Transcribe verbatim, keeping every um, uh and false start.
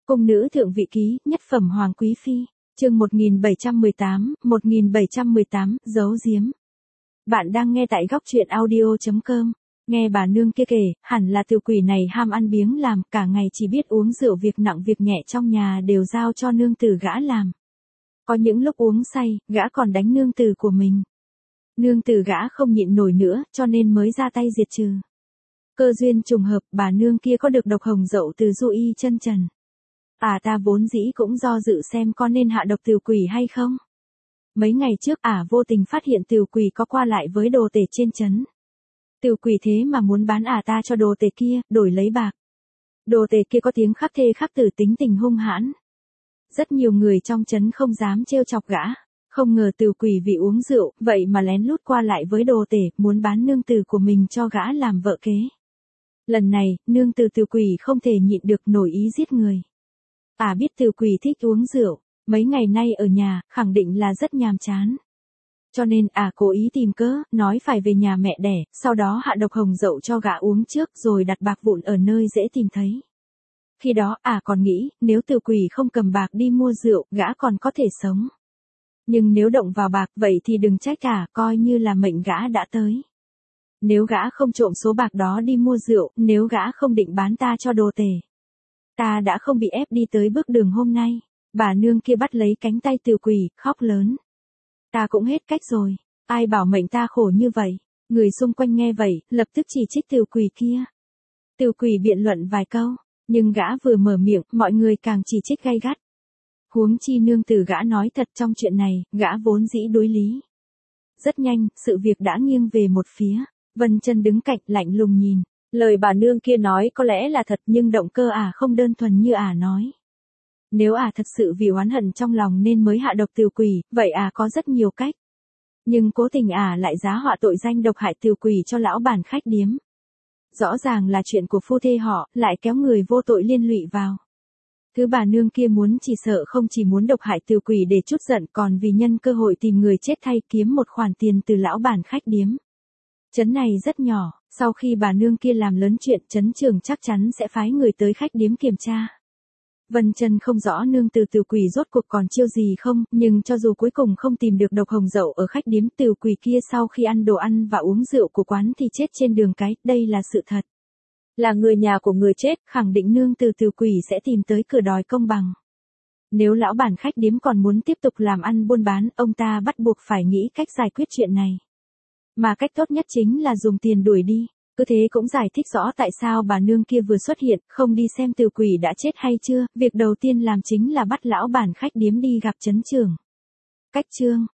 Cung nữ thượng vị ký, nhất phẩm hoàng quý phi, chương một nghìn bảy trăm mười tám, một nghìn bảy trăm mười tám, giấu giếm. Bạn đang nghe tại góc truyện audio chấm com. Nghe bà nương kia kể, hẳn là tiểu quỷ này ham ăn biếng làm, cả ngày chỉ biết uống rượu, việc nặng việc nhẹ trong nhà đều giao cho nương tử gã làm. Có những lúc uống say, gã còn đánh nương tử của mình. Nương tử gã không nhịn nổi nữa, cho nên mới ra tay diệt trừ. Cơ duyên trùng hợp, bà nương kia có được độc hồng dậu từ Du Y chân trần. À ta vốn dĩ cũng do dự xem có nên hạ độc tiểu quỷ hay không. Mấy ngày trước ả à vô tình phát hiện tiểu quỷ có qua lại với đồ tể trên trấn. Tiểu quỷ thế mà muốn bán ả à ta cho đồ tể kia, đổi lấy bạc. Đồ tể kia có tiếng khắp thê khắp tử, tính tình hung hãn. Rất nhiều người trong trấn không dám trêu chọc gã. Không ngờ tiểu quỷ vì uống rượu, vậy mà lén lút qua lại với đồ tể, muốn bán nương tử của mình cho gã làm vợ kế. Lần này, nương tử tiểu quỷ không thể nhịn được nổi ý giết người. Ả à biết tiểu quỷ thích uống rượu, mấy ngày nay ở nhà, khẳng định là rất nhàm chán. Cho nên ả à cố ý tìm cớ, nói phải về nhà mẹ đẻ, sau đó hạ độc hồng dậu cho gã uống trước rồi đặt bạc vụn ở nơi dễ tìm thấy. Khi đó ả à còn nghĩ, nếu tiểu quỷ không cầm bạc đi mua rượu, gã còn có thể sống. Nhưng nếu động vào bạc vậy thì đừng trách ả, coi như là mệnh gã đã tới. Nếu gã không trộm số bạc đó đi mua rượu, nếu gã không định bán ta cho đồ tể, ta đã không bị ép đi tới bước đường hôm nay. Bà nương kia bắt lấy cánh tay tiểu quỷ, khóc lớn. Ta cũng hết cách rồi, ai bảo mệnh ta khổ như vậy. Người xung quanh nghe vậy, lập tức chỉ trích tiểu quỷ kia. Tiểu quỷ biện luận vài câu, nhưng gã vừa mở miệng, mọi người càng chỉ trích gay gắt. Huống chi nương tử gã nói thật, trong chuyện này, gã vốn dĩ đối lý. Rất nhanh, sự việc đã nghiêng về một phía. Vân Chân đứng cạnh lạnh lùng nhìn. Lời bà nương kia nói có lẽ là thật, nhưng động cơ ả à không đơn thuần như ả à nói. Nếu ả à thật sự vì oán hận trong lòng nên mới hạ độc tiểu quỷ, vậy ả à có rất nhiều cách. Nhưng cố tình ả à lại giá họa tội danh độc hại tiểu quỷ cho lão bản khách điếm. Rõ ràng là chuyện của phu thê họ, lại kéo người vô tội liên lụy vào. Thứ bà nương kia muốn chỉ sợ không chỉ muốn độc hại tiểu quỷ để chút giận, còn vì nhân cơ hội tìm người chết thay kiếm một khoản tiền từ lão bản khách điếm. Trấn này rất nhỏ, sau khi bà nương kia làm lớn chuyện, trấn trưởng chắc chắn sẽ phái người tới khách điếm kiểm tra. Vân Chân không rõ nương tử tiểu quỷ rốt cuộc còn chiêu gì không, nhưng cho dù cuối cùng không tìm được độc hồng dậu ở khách điếm, tiểu quỷ kia sau khi ăn đồ ăn và uống rượu của quán thì chết trên đường cái, đây là sự thật. Là người nhà của người chết, khẳng định nương tử tiểu quỷ sẽ tìm tới cửa đòi công bằng. Nếu lão bản khách điếm còn muốn tiếp tục làm ăn buôn bán, ông ta bắt buộc phải nghĩ cách giải quyết chuyện này. Mà cách tốt nhất chính là dùng tiền đuổi đi. Cứ thế cũng giải thích rõ tại sao bà nương kia vừa xuất hiện, không đi xem tiểu quỷ đã chết hay chưa, việc đầu tiên làm chính là bắt lão bản khách điếm đi gặp trấn trưởng. Cách chương,